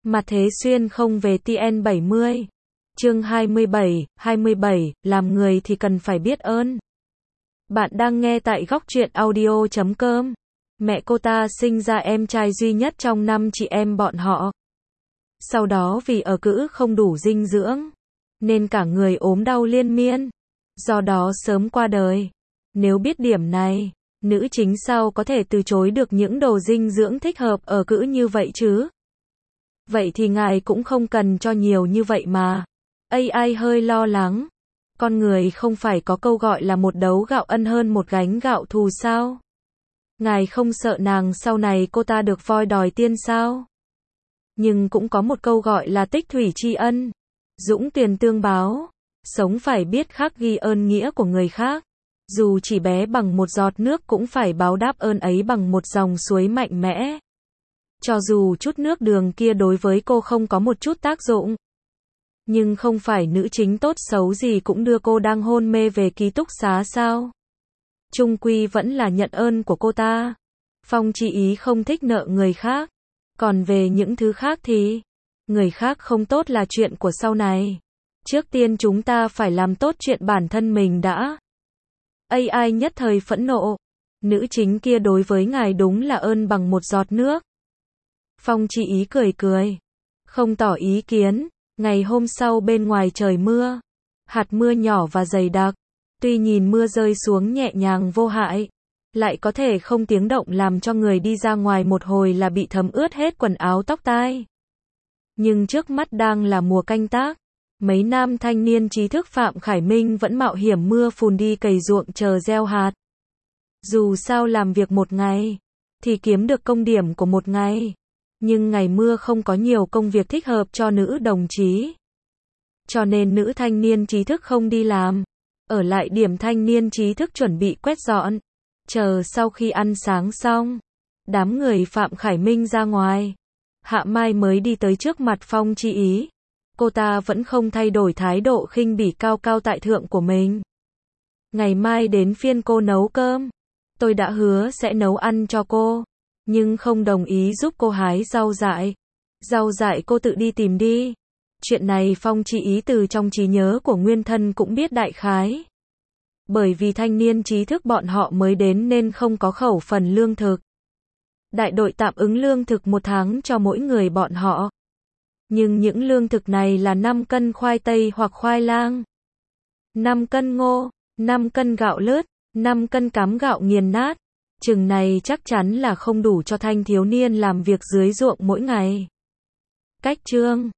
Mặt Thế Xuyên không về TN70. Chương 27, làm người thì cần phải biết ơn. Bạn đang nghe tại góc truyện audio.com. Mẹ cô ta sinh ra em trai duy nhất trong 5 chị em bọn họ. Sau đó vì ở cữ không đủ dinh dưỡng, nên cả người ốm đau liên miên, do đó sớm qua đời. Nếu biết điểm này, nữ chính sao có thể từ chối được những đồ dinh dưỡng thích hợp ở cữ như vậy chứ? Vậy thì ngài cũng không cần cho nhiều như vậy mà. AI hơi lo lắng. Con người không phải có câu gọi là một đấu gạo ân hơn một gánh gạo thù sao? Ngài không sợ nàng sau này cô ta được voi đòi tiên sao? Nhưng cũng có một câu gọi là tích thủy tri ân, dũng tiền tương báo. Sống phải biết khắc ghi ơn nghĩa của người khác. Dù chỉ bé bằng một giọt nước cũng phải báo đáp ơn ấy bằng một dòng suối mạnh mẽ. Cho dù chút nước đường kia đối với cô không có một chút tác dụng. Nhưng không phải nữ chính tốt xấu gì cũng đưa cô đang hôn mê về ký túc xá sao? Chung quy vẫn là nhận ơn của cô ta. Phong Chi Ý không thích nợ người khác. Còn về những thứ khác thì, người khác không tốt là chuyện của sau này. Trước tiên chúng ta phải làm tốt chuyện bản thân mình đã. AI nhất thời phẫn nộ. Nữ chính kia đối với ngài đúng là ơn bằng một giọt nước. Phong Chi Ý cười cười, không tỏ ý kiến. Ngày hôm sau bên ngoài trời mưa, hạt mưa nhỏ và dày đặc. Tuy nhìn mưa rơi xuống nhẹ nhàng vô hại, lại có thể không tiếng động làm cho người đi ra ngoài một hồi là bị thấm ướt hết quần áo tóc tai. Nhưng trước mắt đang là mùa canh tác. Mấy nam thanh niên trí thức Phạm Khải Minh vẫn mạo hiểm mưa phùn đi cày ruộng chờ gieo hạt. Dù sao làm việc một ngày, thì kiếm được công điểm của một ngày. Nhưng ngày mưa không có nhiều công việc thích hợp cho nữ đồng chí. Cho nên nữ thanh niên trí thức không đi làm. Ở lại điểm thanh niên trí thức chuẩn bị quét dọn. Chờ sau khi ăn sáng xong, đám người Phạm Khải Minh ra ngoài. Hạ Mai mới đi tới trước mặt Phong Chi Ý. Cô ta vẫn không thay đổi thái độ khinh bỉ cao cao tại thượng của mình. Ngày mai đến phiên cô nấu cơm. Tôi đã hứa sẽ nấu ăn cho cô, nhưng không đồng ý giúp cô hái rau dại. Rau dại cô tự đi tìm đi. Chuyện này Phong Chi Ý từ trong trí nhớ của nguyên thân cũng biết đại khái. Bởi vì thanh niên trí thức bọn họ mới đến nên không có khẩu phần lương thực. Đại đội tạm ứng lương thực một tháng cho mỗi người bọn họ. Nhưng những lương thực này là 5 cân khoai tây hoặc khoai lang, 5 cân ngô, 5 cân gạo lứt, 5 cân cám gạo nghiền nát. Chừng này chắc chắn là không đủ cho thanh thiếu niên làm việc dưới ruộng mỗi ngày. Cách chương